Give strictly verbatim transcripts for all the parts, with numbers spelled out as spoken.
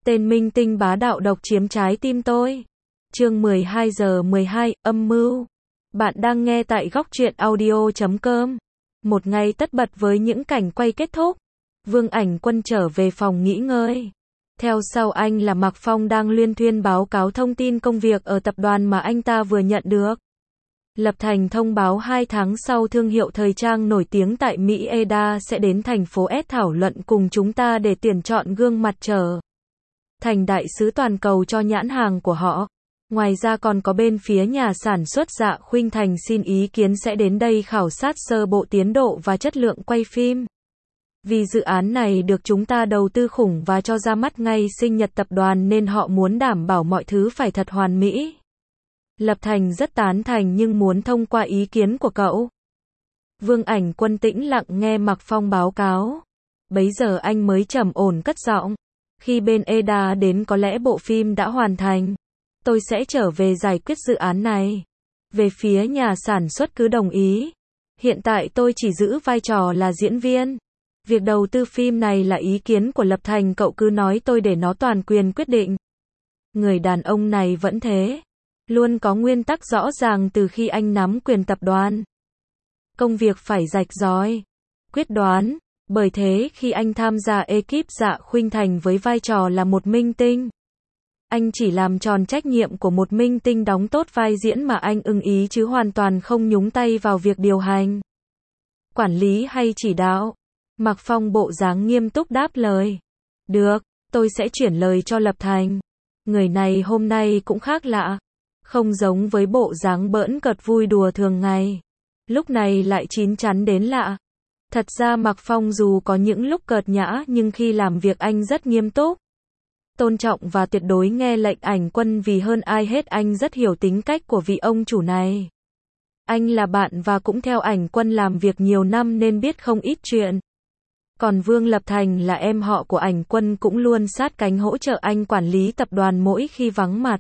Tên minh tinh bá đạo độc chiếm trái tim tôi. Chương mười hai giờ mười hai, âm mưu. Bạn đang nghe tại góc truyện audio chấm com. Một ngày tất bật với những cảnh quay kết thúc. Vương Ảnh Quân trở về phòng nghỉ ngơi. Theo sau anh là Mạc Phong đang luyên thuyên báo cáo thông tin công việc ở tập đoàn mà anh ta vừa nhận được. Lập Thành thông báo hai tháng sau thương hiệu thời trang nổi tiếng tại Mỹ e đê a sẽ đến thành phố S thảo luận cùng chúng ta để tuyển chọn gương mặt trở thành đại sứ toàn cầu cho nhãn hàng của họ. Ngoài ra còn có bên phía nhà sản xuất Dạ Khuynh Thành xin ý kiến sẽ đến đây khảo sát sơ bộ tiến độ và chất lượng quay phim. Vì dự án này được chúng ta đầu tư khủng và cho ra mắt ngay sinh nhật tập đoàn nên họ muốn đảm bảo mọi thứ phải thật hoàn mỹ. Lập Thành rất tán thành nhưng muốn thông qua ý kiến của cậu. Vương Ảnh Quân tĩnh lặng nghe Mạc Phong báo cáo. Bấy giờ anh mới trầm ổn cất giọng. Khi bên e đê a đến có lẽ bộ phim đã hoàn thành. Tôi sẽ trở về giải quyết dự án này. Về phía nhà sản xuất cứ đồng ý. Hiện tại tôi chỉ giữ vai trò là diễn viên. Việc đầu tư phim này là ý kiến của Lập Thành, cậu cứ nói tôi để nó toàn quyền quyết định. Người đàn ông này vẫn thế. Luôn có nguyên tắc rõ ràng từ khi anh nắm quyền tập đoàn. Công việc phải rạch ròi, quyết đoán. Bởi thế khi anh tham gia ekip Dạ Khuynh Thành với vai trò là một minh tinh, anh chỉ làm tròn trách nhiệm của một minh tinh đóng tốt vai diễn mà anh ưng ý chứ hoàn toàn không nhúng tay vào việc điều hành, quản lý hay chỉ đạo. Mạc Phong bộ dáng nghiêm túc đáp lời. Được, tôi sẽ chuyển lời cho Lập Thành. Người này hôm nay cũng khác lạ. Không giống với bộ dáng bỡn cợt vui đùa thường ngày. Lúc này lại chín chắn đến lạ. Thật ra Mạc Phong dù có những lúc cợt nhã nhưng khi làm việc anh rất nghiêm túc, tôn trọng và tuyệt đối nghe lệnh Ảnh Quân, vì hơn ai hết anh rất hiểu tính cách của vị ông chủ này. Anh là bạn và cũng theo Ảnh Quân làm việc nhiều năm nên biết không ít chuyện. Còn Vương Lập Thành là em họ của Ảnh Quân cũng luôn sát cánh hỗ trợ anh quản lý tập đoàn mỗi khi vắng mặt.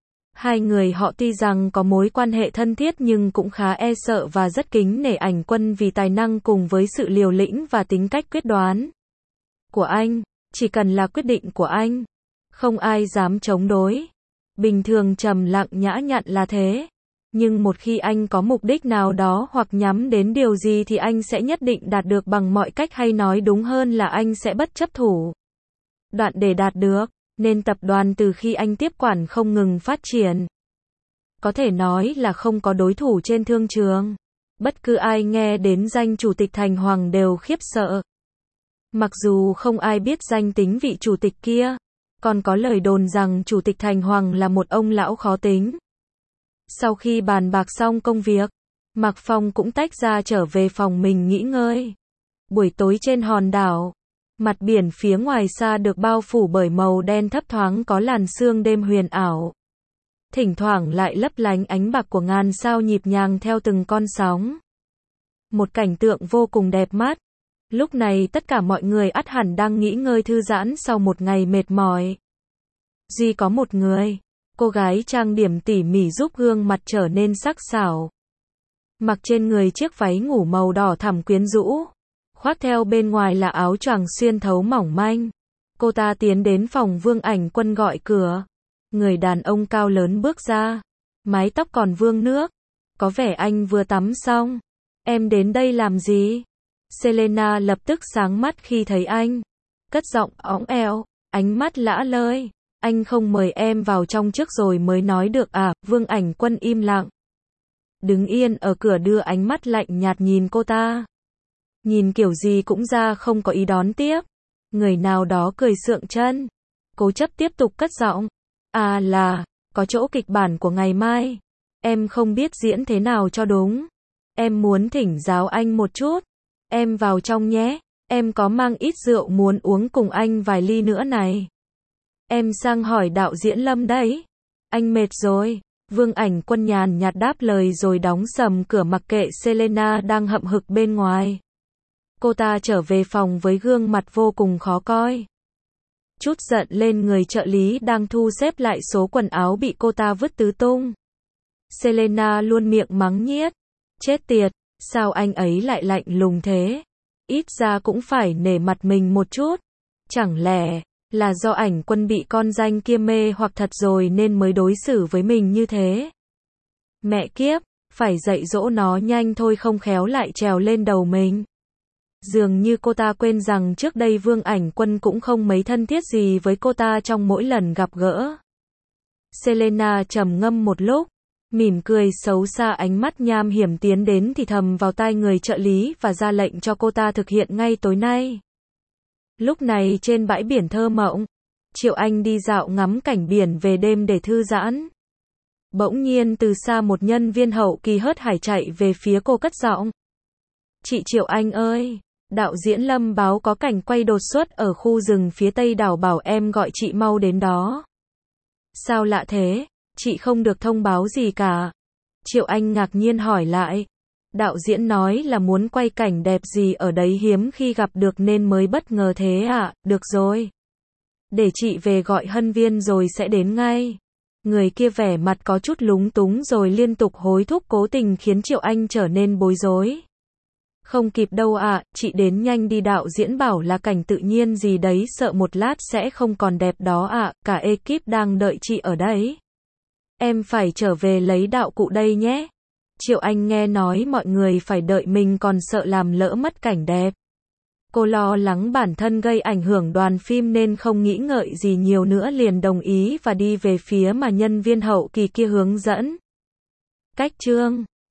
Hai người họ tuy rằng có mối quan hệ thân thiết nhưng cũng khá e sợ và rất kính nể Ảnh Quân vì tài năng cùng với sự liều lĩnh và tính cách quyết đoán của anh. Chỉ cần là quyết định của anh, không ai dám chống đối. Bình thường trầm lặng nhã nhặn là thế. Nhưng một khi anh có mục đích nào đó hoặc nhắm đến điều gì thì anh sẽ nhất định đạt được bằng mọi cách, hay nói đúng hơn là anh sẽ bất chấp thủ đoạn để đạt được. Nên tập đoàn từ khi anh tiếp quản không ngừng phát triển. Có thể nói là không có đối thủ trên thương trường. Bất cứ ai nghe đến danh Chủ tịch Thành Hoàng đều khiếp sợ. Mặc dù không ai biết danh tính vị chủ tịch kia. Còn có lời đồn rằng Chủ tịch Thành Hoàng là một ông lão khó tính. Sau khi bàn bạc xong công việc, Mạc Phong cũng tách ra trở về phòng mình nghỉ ngơi. Buổi tối trên hòn đảo, mặt biển phía ngoài xa được bao phủ bởi màu đen thấp thoáng, có làn sương đêm huyền ảo. Thỉnh thoảng lại lấp lánh ánh bạc của ngàn sao nhịp nhàng theo từng con sóng. Một cảnh tượng vô cùng đẹp mắt. Lúc này tất cả mọi người ắt hẳn đang nghỉ ngơi thư giãn sau một ngày mệt mỏi. Duy có một người, cô gái trang điểm tỉ mỉ giúp gương mặt trở nên sắc sảo. Mặc trên người chiếc váy ngủ màu đỏ thẳm quyến rũ. Khoác theo bên ngoài là áo choàng xuyên thấu mỏng manh. Cô ta tiến đến phòng Vương Ảnh Quân gọi cửa. Người đàn ông cao lớn bước ra. Mái tóc còn vương nước. Có vẻ anh vừa tắm xong. Em đến đây làm gì? Selena lập tức sáng mắt khi thấy anh. Cất giọng óng eo, ánh mắt lả lơi. Anh không mời em vào trong trước rồi mới nói được à? Vương Ảnh Quân im lặng. Đứng yên ở cửa đưa ánh mắt lạnh nhạt nhìn cô ta. Nhìn kiểu gì cũng ra không có ý đón tiếp. Người nào đó cười sượng chân. Cố chấp tiếp tục cất giọng. À là, có chỗ kịch bản của ngày mai. Em không biết diễn thế nào cho đúng. Em muốn thỉnh giáo anh một chút. Em vào trong nhé. Em có mang ít rượu muốn uống cùng anh vài ly nữa này. Em sang hỏi đạo diễn Lâm đấy. Anh mệt rồi. Vương Ảnh Quân nhàn nhạt đáp lời rồi đóng sầm cửa mặc kệ Selena đang hậm hực bên ngoài. Cô ta trở về phòng với gương mặt vô cùng khó coi. Chút giận lên người trợ lý đang thu xếp lại số quần áo bị cô ta vứt tứ tung. Selena luôn miệng mắng nhiếc. Chết tiệt, sao anh ấy lại lạnh lùng thế? Ít ra cũng phải nể mặt mình một chút. Chẳng lẽ Là do ảnh quân bị con danh kia mê hoặc thật rồi nên mới đối xử với mình như thế. Mẹ kiếp, phải dạy dỗ nó nhanh thôi không khéo lại trèo lên đầu mình. Dường như cô ta quên rằng trước đây Vương Ảnh Quân cũng không mấy thân thiết gì với cô ta trong mỗi lần gặp gỡ. Selena trầm ngâm một lúc, mỉm cười xấu xa, ánh mắt nham hiểm tiến đến thì thầm vào tai người trợ lý và ra lệnh cho cô ta thực hiện ngay tối nay. Lúc này trên bãi biển thơ mộng, Triệu Anh đi dạo ngắm cảnh biển về đêm để thư giãn. Bỗng nhiên từ xa một nhân viên hậu kỳ hớt hải chạy về phía cô cất giọng. Chị Triệu Anh ơi, đạo diễn Lâm báo có cảnh quay đột xuất ở khu rừng phía tây đảo, bảo em gọi chị mau đến đó. Sao lạ thế, chị không được thông báo gì cả. Triệu Anh ngạc nhiên hỏi lại. Đạo diễn nói là muốn quay cảnh đẹp gì ở đấy hiếm khi gặp được nên mới bất ngờ thế ạ. Được rồi, để chị về gọi Hân Viên rồi sẽ đến ngay. Người kia vẻ mặt có chút lúng túng rồi liên tục hối thúc, cố tình khiến Triệu Anh trở nên bối rối. Không kịp đâu ạ, chị đến nhanh đi, đạo diễn bảo là cảnh tự nhiên gì đấy, sợ một lát sẽ không còn đẹp đó ạ, cả ekip đang đợi chị ở đấy. Em phải trở về lấy đạo cụ đây nhé. Triệu Anh nghe nói mọi người phải đợi mình còn sợ làm lỡ mất cảnh đẹp. Cô lo lắng bản thân gây ảnh hưởng đoàn phim nên không nghĩ ngợi gì nhiều nữa, liền đồng ý và đi về phía mà nhân viên hậu kỳ kia hướng dẫn. Cách chương